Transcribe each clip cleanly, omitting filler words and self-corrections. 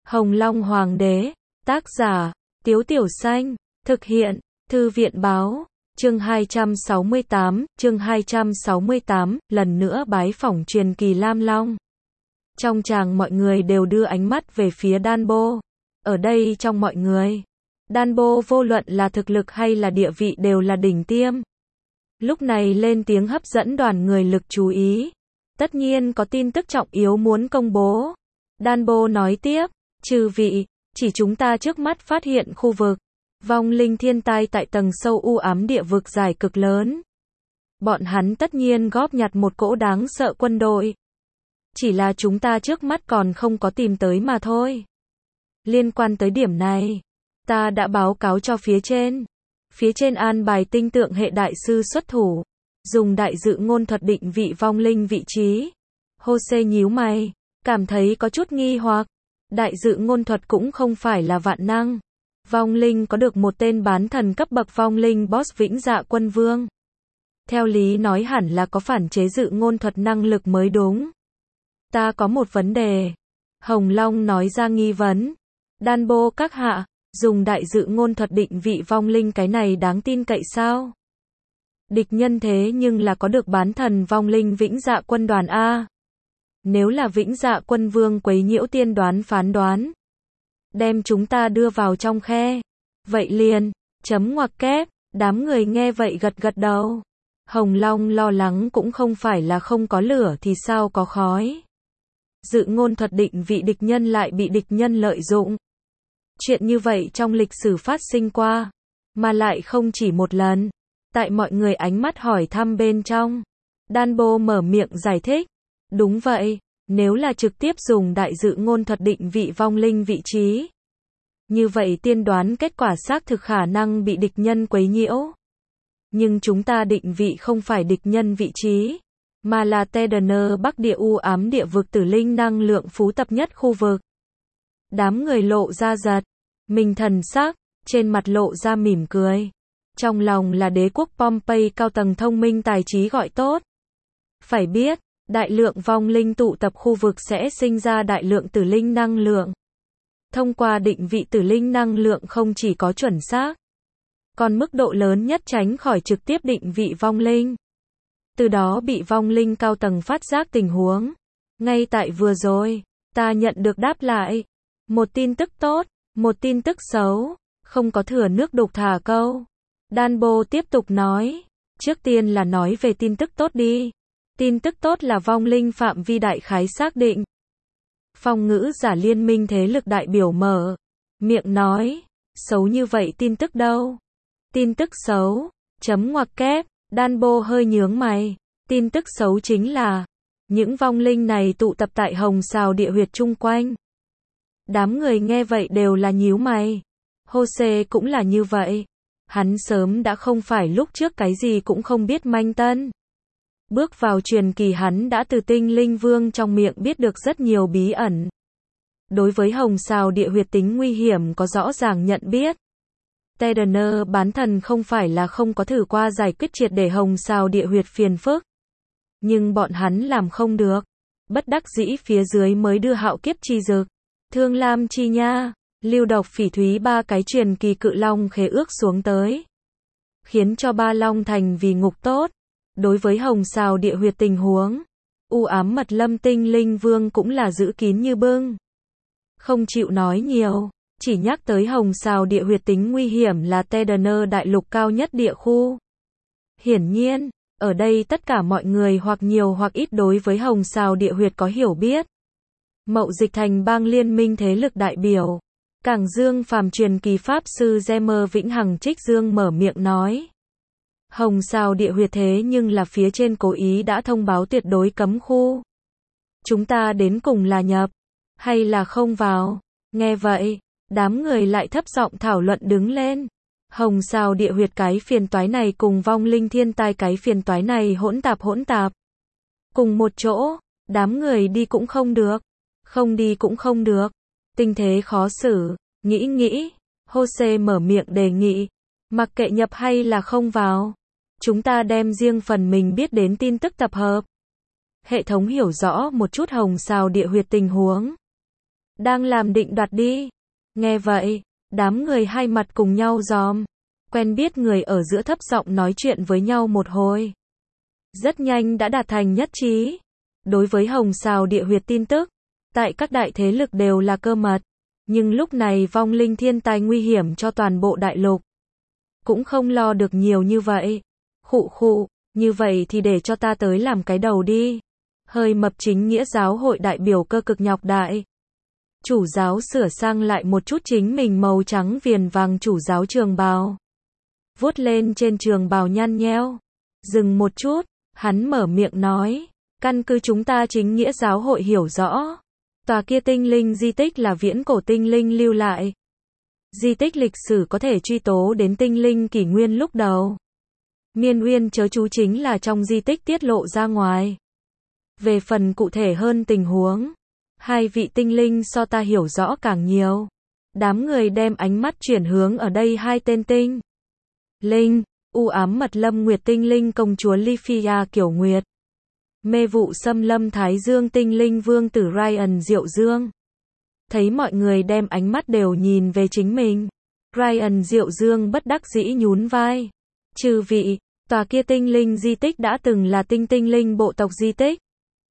Hồng Long Hoàng đế, tác giả, Tiếu Tiểu Xanh, thực hiện, Thư viện báo, chương 268, lần nữa bái phỏng truyền kỳ Lam Long. Trong tràng mọi người đều đưa ánh mắt về phía Đan Bô. Ở đây trong mọi người, Đan Bô vô luận là thực lực hay là địa vị đều là đỉnh tiêm. Lúc này lên tiếng hấp dẫn đoàn người lực chú ý. Tất nhiên có tin tức trọng yếu muốn công bố. Đan Bô nói tiếp, chư vị, chỉ chúng ta trước mắt phát hiện khu vực vong linh thiên tai tại tầng sâu u ám địa vực dài cực lớn. Bọn hắn tất nhiên góp nhặt một cỗ đáng sợ quân đội. Chỉ là chúng ta trước mắt còn không có tìm tới mà thôi. Liên quan tới điểm này, ta đã báo cáo cho phía trên. Phía trên an bài tinh tượng hệ đại sư xuất thủ, dùng đại dự ngôn thuật định vị vong linh vị trí. Jose nhíu mày, cảm thấy có chút nghi hoặc. Đại dự ngôn thuật cũng không phải là vạn năng. Vong linh có được một tên bán thần cấp bậc vong linh boss Vĩnh Dạ Quân Vương. Theo lý nói hẳn là có phản chế dự ngôn thuật năng lực mới đúng. Ta có một vấn đề. Hồng Long nói ra nghi vấn. Đan Bô các hạ, dùng đại dự ngôn thuật định vị vong linh cái này đáng tin cậy sao? Địch nhân thế nhưng là có được bán thần vong linh Vĩnh Dạ Quân đoàn A. Nếu là Vĩnh Dạ Quân Vương quấy nhiễu tiên đoán phán đoán, đem chúng ta đưa vào trong khe, vậy liền, chấm ngoặc kép, đám người nghe vậy gật gật đầu. Hồng Long lo lắng cũng không phải là không có lửa thì sao có khói. Dự ngôn thuật định vị địch nhân lại bị địch nhân lợi dụng. Chuyện như vậy trong lịch sử phát sinh qua, mà lại không chỉ một lần. Tại mọi người ánh mắt hỏi thăm bên trong, Đan Bô mở miệng giải thích. Đúng vậy, nếu là trực tiếp dùng đại dự ngôn thuật định vị vong linh vị trí, như vậy tiên đoán kết quả xác thực khả năng bị địch nhân quấy nhiễu. Nhưng chúng ta định vị không phải địch nhân vị trí, mà là Tedener Bắc địa u ám địa vực tử linh năng lượng phú tập nhất khu vực. Đám người lộ ra giật mình thần sắc, trên mặt lộ ra mỉm cười. Trong lòng là đế quốc Pompey cao tầng thông minh tài trí gọi tốt. Phải biết, đại lượng vong linh tụ tập khu vực sẽ sinh ra đại lượng tử linh năng lượng. Thông qua định vị tử linh năng lượng không chỉ có chuẩn xác, còn mức độ lớn nhất tránh khỏi trực tiếp định vị vong linh. Từ đó bị vong linh cao tầng phát giác tình huống. Ngay tại vừa rồi, ta nhận được đáp lại. Một tin tức tốt, một tin tức xấu, không có thừa nước đục thả câu. Đan Bô tiếp tục nói, trước tiên là nói về tin tức tốt đi. Tin tức tốt là vong linh phạm vi đại khái xác định. Phong ngữ giả liên minh thế lực đại biểu mở miệng nói, xấu như vậy tin tức đâu? Tin tức xấu, chấm ngoặc kép, Đan Bô hơi nhướng mày. Tin tức xấu chính là, những vong linh này tụ tập tại Hồng Sào địa huyệt chung quanh. Đám người nghe vậy đều là nhíu mày. Jose cũng là như vậy. Hắn sớm đã không phải lúc trước cái gì cũng không biết manh tân. Bước vào truyền kỳ hắn đã từ Tinh Linh Vương trong miệng biết được rất nhiều bí ẩn. Đối với Hồng Sào địa huyệt tính nguy hiểm có rõ ràng nhận biết. Tedener bán thần không phải là không có thử qua giải quyết triệt để Hồng Sào địa huyệt phiền phức. Nhưng bọn hắn làm không được. Bất đắc dĩ phía dưới mới đưa Hạo Kiếp Chi Dực, Thương Lam Chi Nha, Lưu Độc Phỉ Thúy ba cái truyền kỳ cự long khế ước xuống tới. Khiến cho ba long thành vì ngục tốt. Đối với Hồng Sào địa huyệt tình huống, u ám mật lâm Tinh Linh Vương cũng là giữ kín như bưng. Không chịu nói nhiều, chỉ nhắc tới Hồng Sào địa huyệt tính nguy hiểm là Tedener đại lục cao nhất địa khu. Hiển nhiên, ở đây tất cả mọi người hoặc nhiều hoặc ít đối với Hồng Sào địa huyệt có hiểu biết. Mậu Dịch Thành bang liên minh thế lực đại biểu, Cảng Dương phàm truyền kỳ pháp sư Gemer Vĩnh Hằng Trích Dương mở miệng nói. Hồng Sào địa huyệt thế nhưng là phía trên cố ý đã thông báo tuyệt đối cấm khu. Chúng ta đến cùng là nhập, hay là không vào? Nghe vậy, đám người lại thấp giọng thảo luận đứng lên. Hồng Sào địa huyệt cái phiền toái này cùng vong linh thiên tai cái phiền toái này hỗn tạp. Cùng một chỗ, đám người đi cũng không được, không đi cũng không được. Tình thế khó xử, nghĩ, Jose mở miệng đề nghị. Mặc kệ nhập hay là không vào, chúng ta đem riêng phần mình biết đến tin tức tập hợp. Hệ thống hiểu rõ một chút Hồng Sào địa huyệt tình huống. đang làm định đoạt đi. Nghe vậy, đám người hai mặt cùng nhau giòm. Quen biết người ở giữa thấp giọng nói chuyện với nhau một hồi. Rất nhanh đã đạt thành nhất trí. Đối với Hồng Sào Địa Huyệt tin tức, tại các đại thế lực đều là cơ mật. Nhưng lúc này vong linh thiên tai nguy hiểm cho toàn bộ đại lục. Cũng không lo được nhiều như vậy. Khụ khụ, như vậy thì để cho ta tới làm cái đầu đi. Hơi mập chính nghĩa giáo hội đại biểu cơ cực nhọc đại. Chủ giáo sửa sang lại một chút chính mình màu trắng viền vàng chủ giáo trường bào. Vuốt lên trên trường bào nhăn nheo. Dừng một chút, hắn mở miệng nói. Căn cứ chúng ta chính nghĩa giáo hội hiểu rõ. Tòa kia tinh linh di tích là viễn cổ tinh linh lưu lại. Di tích lịch sử có thể truy tố đến tinh linh kỷ nguyên lúc đầu. Miên Uyên chớ chú chính là trong di tích tiết lộ ra ngoài. Về phần cụ thể hơn tình huống, hai vị tinh linh so ta hiểu rõ càng nhiều. Đám người đem ánh mắt chuyển hướng ở đây hai tên tinh linh, u ám mật lâm nguyệt tinh linh công chúa Lifia Kiểu Nguyệt. Mê vụ xâm lâm Thái Dương tinh linh vương tử Ryan Diệu Dương. Thấy mọi người đem ánh mắt đều nhìn về chính mình. Ryan Diệu Dương bất đắc dĩ nhún vai. Chư vị, tòa kia tinh linh di tích đã từng là tinh linh bộ tộc di tích.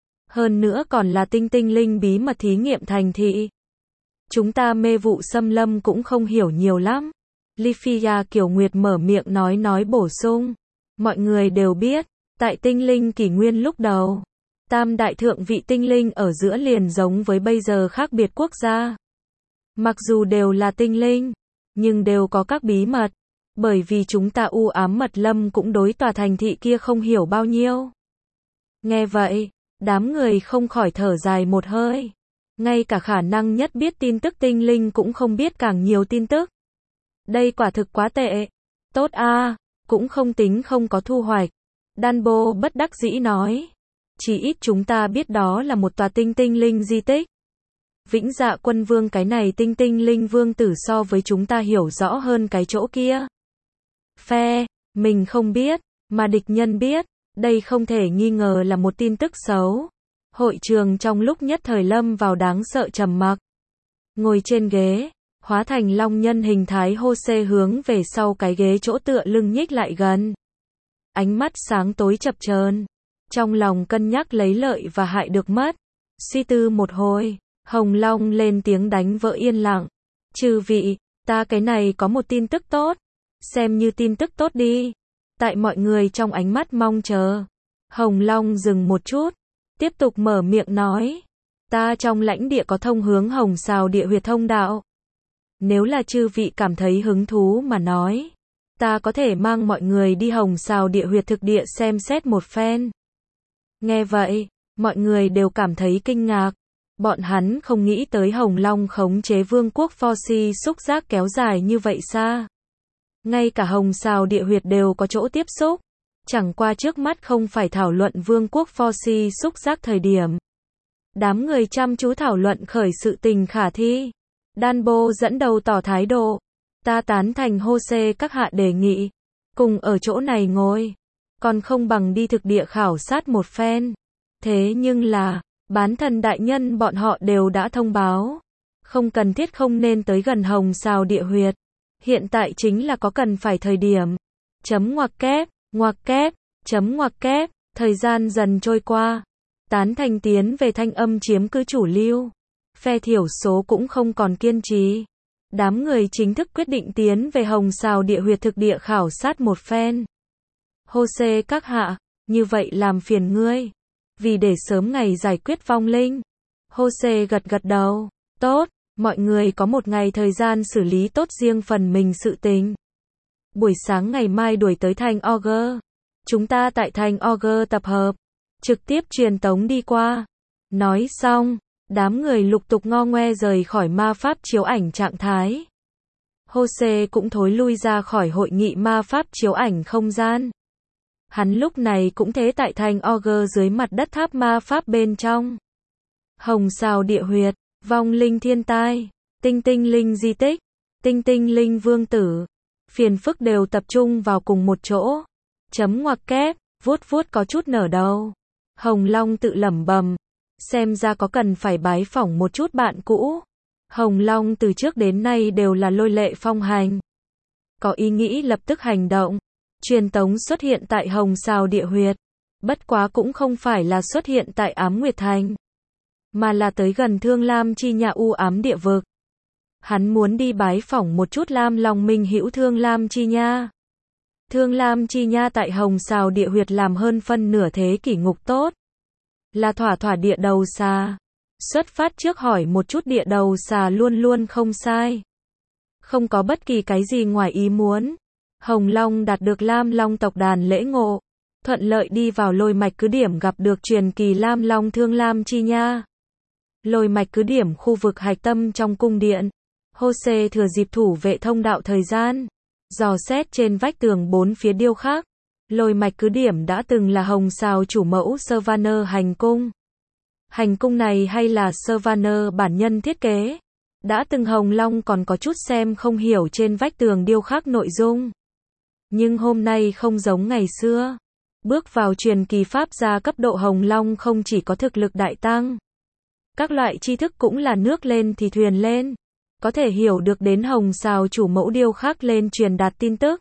Hơn nữa còn là tinh linh bí mật thí nghiệm thành thị. Chúng ta mê vụ xâm lâm cũng không hiểu nhiều lắm. Lifia Kiểu Nguyệt mở miệng nói bổ sung. Mọi người đều biết, tại tinh linh kỷ nguyên lúc đầu, tam đại thượng vị tinh linh ở giữa liền giống với bây giờ khác biệt quốc gia. Mặc dù đều là tinh linh, nhưng đều có các bí mật. Bởi vì chúng ta u ám mật lâm cũng đối tòa thành thị kia không hiểu bao nhiêu. Nghe vậy, đám người không khỏi thở dài một hơi. Ngay cả khả năng nhất biết tin tức tinh linh cũng không biết càng nhiều tin tức. Đây quả thực quá tệ. Tốt a, cũng không tính không có thu hoạch. Danbo bất đắc dĩ nói. Chỉ ít chúng ta biết đó là một tòa tinh linh di tích. Vĩnh Dạ Quân Vương cái này tinh linh vương tử so với chúng ta hiểu rõ hơn cái chỗ kia. Phe, mình không biết, mà địch nhân biết. Đây không thể nghi ngờ là một tin tức xấu. Hội trường trong lúc nhất thời lâm vào đáng sợ trầm mặc. Ngồi trên ghế, hóa thành long nhân hình thái Jose hướng về sau cái ghế chỗ tựa lưng nhích lại gần. Ánh mắt sáng tối chập chờn, trong lòng cân nhắc lấy lợi và hại được mất. Suy tư một hồi, Hồng Long lên tiếng đánh vỡ yên lặng. Chư vị, ta cái này có một tin tức tốt. Xem như tin tức tốt đi. Tại mọi người trong ánh mắt mong chờ, Hồng Long dừng một chút, tiếp tục mở miệng nói. Ta trong lãnh địa có thông hướng Hồng Sào Địa Huyệt thông đạo. Nếu là chư vị cảm thấy hứng thú mà nói, ta có thể mang mọi người đi Hồng Sào Địa Huyệt thực địa xem xét một phen. Nghe vậy, mọi người đều cảm thấy kinh ngạc. Bọn hắn không nghĩ tới Hồng Long khống chế vương quốc Forsi xúc giác kéo dài như vậy xa. Ngay cả Hồng Sào Địa Huyệt đều có chỗ tiếp xúc. Chẳng qua trước mắt không phải thảo luận vương quốc Forsi xúc giác thời điểm. Đám người chăm chú thảo luận khởi sự tình khả thi. Danbo dẫn đầu tỏ thái độ. Ta tán thành Jose các hạ đề nghị. Cùng ở chỗ này ngồi. Còn không bằng đi thực địa khảo sát một phen. Thế nhưng là, bán thần đại nhân bọn họ đều đã thông báo. Không cần thiết không nên tới gần Hồng Sào Địa Huyệt. Hiện tại chính là có cần phải thời điểm. Ngoặc kép, chấm ngoặc kép, thời gian dần trôi qua. Tán thành tiến về thanh âm chiếm cứ chủ lưu. Phe thiểu số cũng không còn kiên trì. Đám người chính thức quyết định tiến về Hồng Sào Địa Huyệt thực địa khảo sát một phen. Jose các hạ, như vậy làm phiền ngươi. Vì để sớm ngày giải quyết vong linh. Jose gật đầu. Tốt, mọi người có một ngày thời gian xử lý tốt riêng phần mình sự tình. Buổi sáng ngày mai đuổi tới thành Augur. Chúng ta tại thành Augur tập hợp. Trực tiếp truyền tống đi qua. Nói xong, đám người lục tục ngo ngoe rời khỏi ma pháp chiếu ảnh trạng thái. Jose cũng thối lui ra khỏi hội nghị ma pháp chiếu ảnh không gian. Hắn lúc này cũng thế tại thành Augur dưới mặt đất tháp ma pháp bên trong. Hồng Sào Địa Huyệt, vong linh thiên tai, tinh linh di tích, tinh linh vương tử. Phiền phức đều tập trung vào cùng một chỗ. Chấm ngoặc kép, vuốt có chút nở đầu. Hồng Long tự lẩm bẩm, xem ra có cần phải bái phỏng một chút bạn cũ. Hồng Long từ trước đến nay đều là lôi lệ phong hành. Có ý nghĩ lập tức hành động. Truyền tống xuất hiện tại Hồng Sào địa huyệt. Bất quá cũng không phải là xuất hiện tại Ám Nguyệt Thành, mà là tới gần Thương Lam Chi Nha u ám địa vực. Hắn muốn đi bái phỏng một chút Lam Long minh hữu Thương Lam Chi Nha. Thương Lam Chi Nha tại Hồng Sào địa huyệt làm hơn phân nửa thế kỷ ngục tốt. Là thỏa thỏa địa đầu xà. Xuất phát trước hỏi một chút địa đầu xà luôn luôn không sai. Không có bất kỳ cái gì ngoài ý muốn. Hồng Long đạt được Lam Long tộc đàn lễ ngộ. Thuận lợi đi vào lôi mạch cứ điểm gặp được truyền kỳ Lam Long Thương Lam Chi Nha. Lôi mạch cứ điểm khu vực hạch tâm trong cung điện. Jose thừa dịp thủ vệ thông đạo thời gian. Dò xét trên vách tường bốn phía điêu khắc. Lôi mạch cứ điểm đã từng là Hồng Sào chủ mẫu Servaner hành cung. Hành cung này hay là Servaner bản nhân thiết kế. Đã từng Hồng Long còn có chút xem không hiểu trên vách tường điêu khắc nội dung. Nhưng hôm nay không giống ngày xưa. Bước vào truyền kỳ pháp gia cấp độ Hồng Long không chỉ có thực lực đại tăng. Các loại tri thức cũng là nước lên thì thuyền lên. Có thể hiểu được đến Hồng Sào chủ mẫu điêu khắc lên truyền đạt tin tức.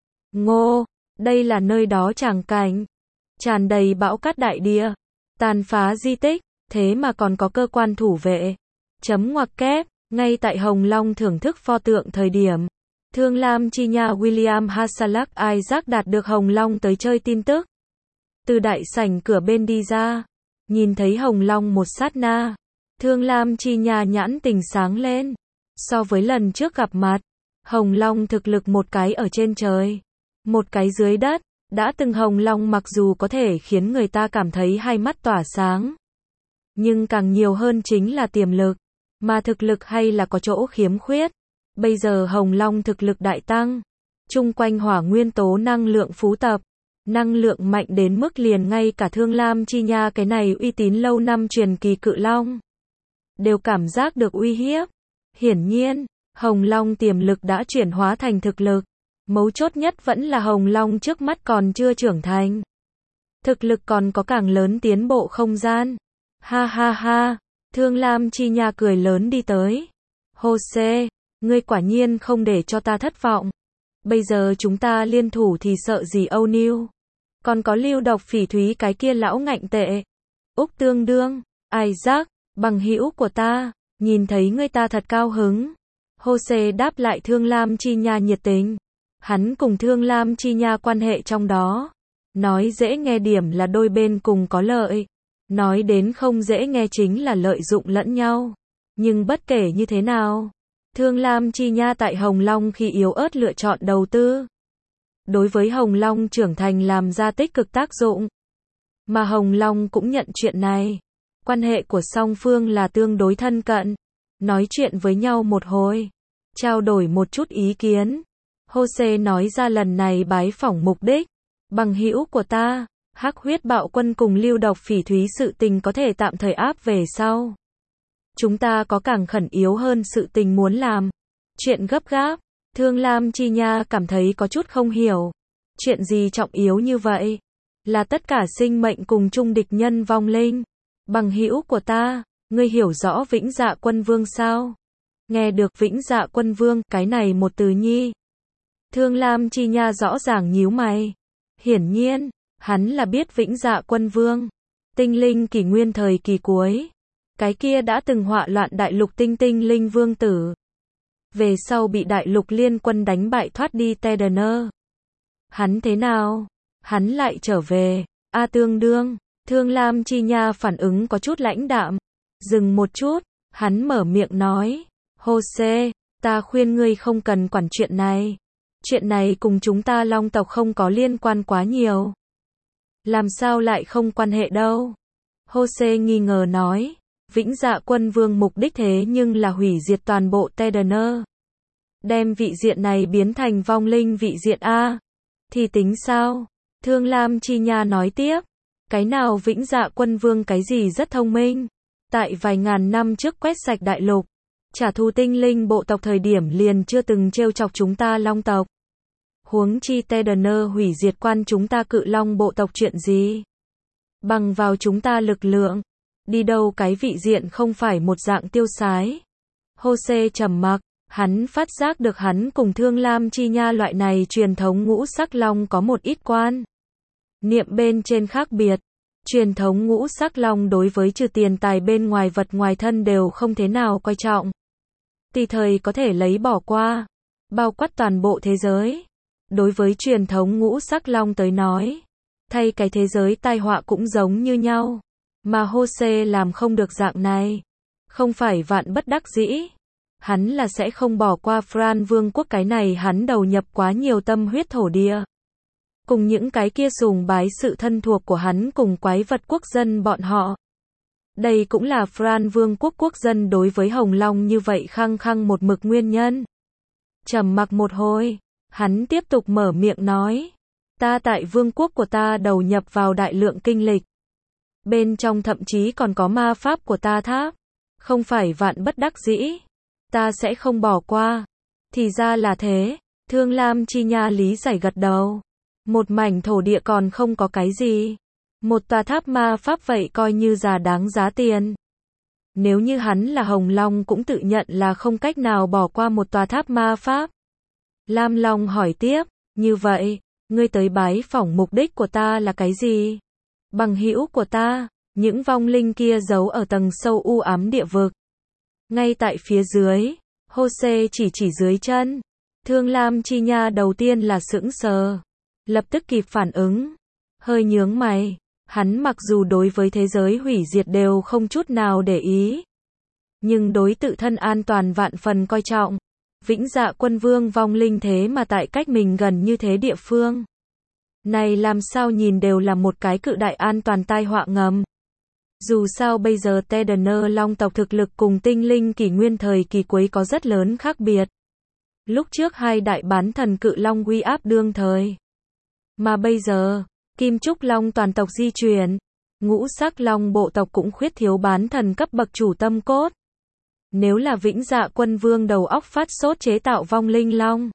Ngô, đây là nơi đó tràng cảnh. Tràn đầy bão cát đại địa. Tàn phá di tích, thế mà còn có cơ quan thủ vệ. Chấm ngoặc kép, ngay tại Hồng Long thưởng thức pho tượng thời điểm. Thương Lam Chi Nha William Hasalak Isaac đạt được Hồng Long tới chơi tin tức. Từ đại sảnh cửa bên đi ra. Nhìn thấy Hồng Long một sát na. Thương Lam Chi Nha nhãn tình sáng lên. So với lần trước gặp mặt, Hồng Long thực lực một cái ở trên trời, một cái dưới đất. Đã từng Hồng Long mặc dù có thể khiến người ta cảm thấy hai mắt tỏa sáng, nhưng càng nhiều hơn chính là tiềm lực, mà thực lực hay là có chỗ khiếm khuyết. Bây giờ Hồng Long thực lực đại tăng, chung quanh hỏa nguyên tố năng lượng phú tập, năng lượng mạnh đến mức liền ngay cả Thương Lam Chi Nha cái này uy tín lâu năm truyền kỳ cự long đều cảm giác được uy hiếp. Hiển nhiên, Hồng Long tiềm lực đã chuyển hóa thành thực lực. Mấu chốt nhất vẫn là Hồng Long trước mắt còn chưa trưởng thành. Thực lực còn có càng lớn tiến bộ không gian. Ha ha ha, Thương Lam Chi Nha cười lớn đi tới. Jose, ngươi quả nhiên không để cho ta thất vọng. Bây giờ chúng ta liên thủ thì sợ gì Âu Niu. Còn có Lưu Độc Phỉ Thúy cái kia lão ngạnh tệ. Úc Tương Đương, Isaac, bằng hữu của ta, nhìn thấy ngươi ta thật cao hứng. Jose đáp lại Thương Lam Chi Nha nhiệt tình. Hắn cùng Thương Lam Chi Nha quan hệ trong đó. Nói dễ nghe điểm là đôi bên cùng có lợi. Nói đến không dễ nghe chính là lợi dụng lẫn nhau. Nhưng bất kể như thế nào, Thương Lam Chi Nha tại Hồng Long khi yếu ớt lựa chọn đầu tư. Đối với Hồng Long trưởng thành làm ra tích cực tác dụng. Mà Hồng Long cũng nhận chuyện này. Quan hệ của song phương là tương đối thân cận. Nói chuyện với nhau một hồi. Trao đổi một chút ý kiến. Jose nói ra lần này bái phỏng mục đích. Bằng hữu của ta, Hắc Huyết Bạo Quân cùng Lưu Độc Phỉ Thúy sự tình có thể tạm thời áp về sau. Chúng ta có càng khẩn yếu hơn sự tình muốn làm. Chuyện gấp gáp. Thương Lam Chi Nha cảm thấy có chút không hiểu. Chuyện gì trọng yếu như vậy? Là tất cả sinh mệnh cùng chung địch nhân vong linh. Bằng hữu của ta, ngươi hiểu rõ Vĩnh Dạ Quân Vương sao? Nghe được Vĩnh Dạ Quân Vương, cái này một từ nhi. Thương Lam Chi Nha rõ ràng nhíu mày. Hiển nhiên, hắn là biết Vĩnh Dạ Quân Vương. Tinh linh kỷ nguyên thời kỳ cuối. Cái kia đã từng họa loạn đại lục tinh tinh linh vương tử. Về sau bị đại lục liên quân đánh bại thoát đi Tedener. Hắn thế nào? Hắn lại trở về. Tương đương. Thương Lam Chi Nha phản ứng có chút lãnh đạm. Dừng một chút, hắn mở miệng nói. Jose, ta khuyên ngươi không cần quản chuyện này. Chuyện này cùng chúng ta Long tộc không có liên quan quá nhiều. Làm sao lại không quan hệ đâu? Jose nghi ngờ nói. Vĩnh Dạ Quân Vương mục đích thế nhưng là hủy diệt toàn bộ Tedener. Đem vị diện này biến thành vong linh vị diện A. Thì tính sao? Thương Lam Chi Nha nói tiếp. Cái nào Vĩnh Dạ Quân Vương cái gì rất thông minh. Tại vài ngàn năm trước quét sạch đại lục. Trả thù tinh linh bộ tộc thời điểm liền chưa từng trêu chọc chúng ta Long tộc. Huống chi Tedener hủy diệt quan chúng ta cự long bộ tộc chuyện gì? Bằng vào chúng ta lực lượng. Đi đâu cái vị diện không phải một dạng tiêu sái. Jose trầm mặc, hắn phát giác được hắn cùng Thương Lam Chi Nha loại này truyền thống ngũ sắc long có một ít quan niệm bên trên khác biệt. Truyền thống ngũ sắc long đối với trừ tiền tài bên ngoài vật ngoài thân đều không thế nào coi trọng. Tùy thời có thể lấy bỏ qua, bao quát toàn bộ thế giới. Đối với truyền thống ngũ sắc long tới nói, thay cái thế giới tai họa cũng giống như nhau. Mà Jose làm không được dạng này. Không phải vạn bất đắc dĩ. Hắn là sẽ không bỏ qua Fran Vương quốc, cái này hắn đầu nhập quá nhiều tâm huyết thổ địa. Cùng những cái kia sùng bái sự thân thuộc của hắn cùng quái vật quốc dân bọn họ. Đây cũng là Fran Vương quốc quốc dân đối với Hồng Long như vậy khăng khăng một mực nguyên nhân. Trầm mặc một hồi, hắn tiếp tục mở miệng nói. Ta tại vương quốc của ta đầu nhập vào đại lượng kinh lịch. Bên trong thậm chí còn có ma pháp của ta tháp. Không phải vạn bất đắc dĩ. Ta sẽ không bỏ qua. Thì ra là thế. Thương Lam Chi Nha lý giải gật đầu. Một mảnh thổ địa còn không có cái gì. Một tòa tháp ma pháp vậy coi như giá đáng giá tiền. Nếu như hắn là Hồng Long cũng tự nhận là không cách nào bỏ qua một tòa tháp ma pháp. Lam Long hỏi tiếp, như vậy, ngươi tới bái phỏng mục đích của ta là cái gì? Bằng hữu của ta, những vong linh kia giấu ở tầng sâu u ám địa vực. Ngay tại phía dưới, Jose chỉ dưới chân. Thương Lam Chi Nha đầu tiên là sững sờ. Lập tức kịp phản ứng. Hơi nhướng mày. Hắn mặc dù đối với thế giới hủy diệt đều không chút nào để ý. Nhưng đối tự thân an toàn vạn phần coi trọng. Vĩnh Dạ Quân Vương vong linh thế mà tại cách mình gần như thế địa phương. Này làm sao nhìn đều là một cái cự đại an toàn tai họa ngầm. Dù sao bây giờ Tedener Long tộc thực lực cùng tinh linh kỷ nguyên thời kỳ cuối có rất lớn khác biệt. Lúc trước hai đại bán thần cự long uy áp đương thời. Mà bây giờ, Kim Trúc Long toàn tộc di chuyển, ngũ sắc long bộ tộc cũng khuyết thiếu bán thần cấp bậc chủ tâm cốt. Nếu là Vĩnh Dạ Quân Vương đầu óc phát sốt chế tạo vong linh long,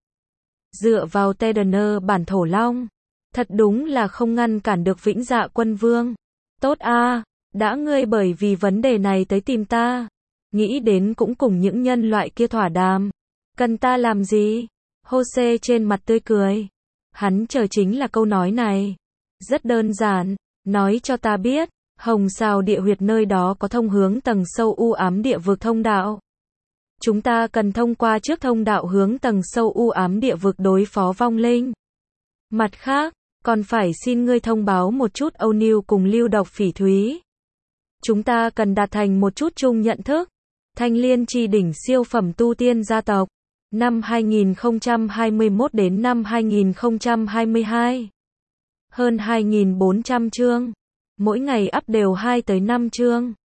dựa vào Tedener bản thổ long, thật đúng là không ngăn cản được Vĩnh Dạ Quân Vương. Tốt a, đã ngươi bởi vì vấn đề này tới tìm ta, nghĩ đến cũng cùng những nhân loại kia thỏa đàm. Cần ta làm gì? Jose trên mặt tươi cười. Hắn chờ chính là câu nói này. Rất đơn giản, nói cho ta biết, Hồng Sao địa huyệt nơi đó có thông hướng tầng sâu u ám địa vực thông đạo. Chúng ta cần thông qua trước thông đạo hướng tầng sâu u ám địa vực đối phó vong linh. Mặt khác, còn phải xin ngươi thông báo một chút Âu Niu cùng Lưu Độc Phỉ Thúy. Chúng ta cần đạt thành một chút chung nhận thức. Thanh Liên Chi đỉnh siêu phẩm tu tiên gia tộc. Năm 2021 đến năm 2022. Hơn 2.400 chương. Mỗi ngày up đều 2 tới 5 chương.